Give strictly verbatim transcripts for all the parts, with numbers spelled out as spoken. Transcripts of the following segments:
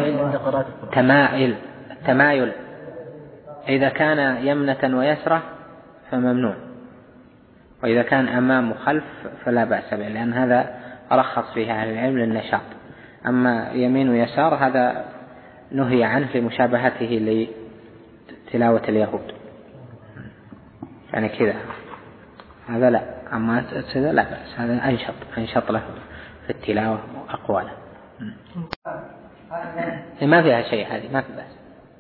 تمايل التمايل إذا كان يمنة ويسرة فممنوع، وإذا كان أمام وخلف فلا بأس به، لأن هذا رخص فيها أهل العلم للنشاط. أما يمين ويسار هذا نهي عنه لمشابهته لتلاوة اليهود، يعني كذا هذا لا. أما هذا لا بأس، هذا أنشط أنشط له في التلاوة وأقواله، ما فيها شيء، هذه ما في بأس.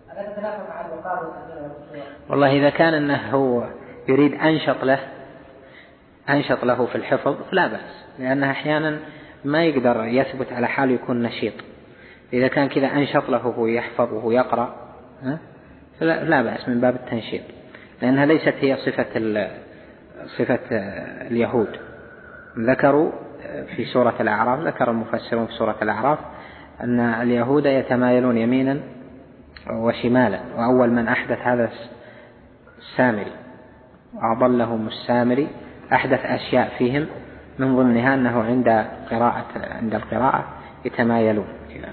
والله إذا كان أنه هو يريد أنشط له أنشط له في الحفظ فلا بأس، لأنه أحيانا ما يقدر يثبت على حال يكون نشيط. إذا كان كذا أنشط له وهو يحفظ وهو يقرأ فلا بأس من باب التنشيط، لأنها ليست هي صفة صفة اليهود. ذكروا في سورة الأعراف، ذكر المفسرون في سورة الأعراف أن اليهود يتمايلون يمينا وشمالا، وأول من أحدث هذا السامري، وأضلهم السامري، أحدث أشياء فيهم من ضمنها أنه عند قراءة عند القراءة يتمايلون.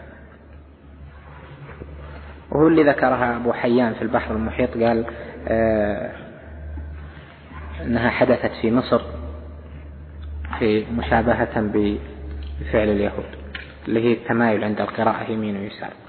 وهو اللي ذكرها أبو حيان في البحر المحيط، قال آه أنها حدثت في مصر في مشابهة بفعل اليهود اللي هي التمايل عند القراءة يمين ويسار.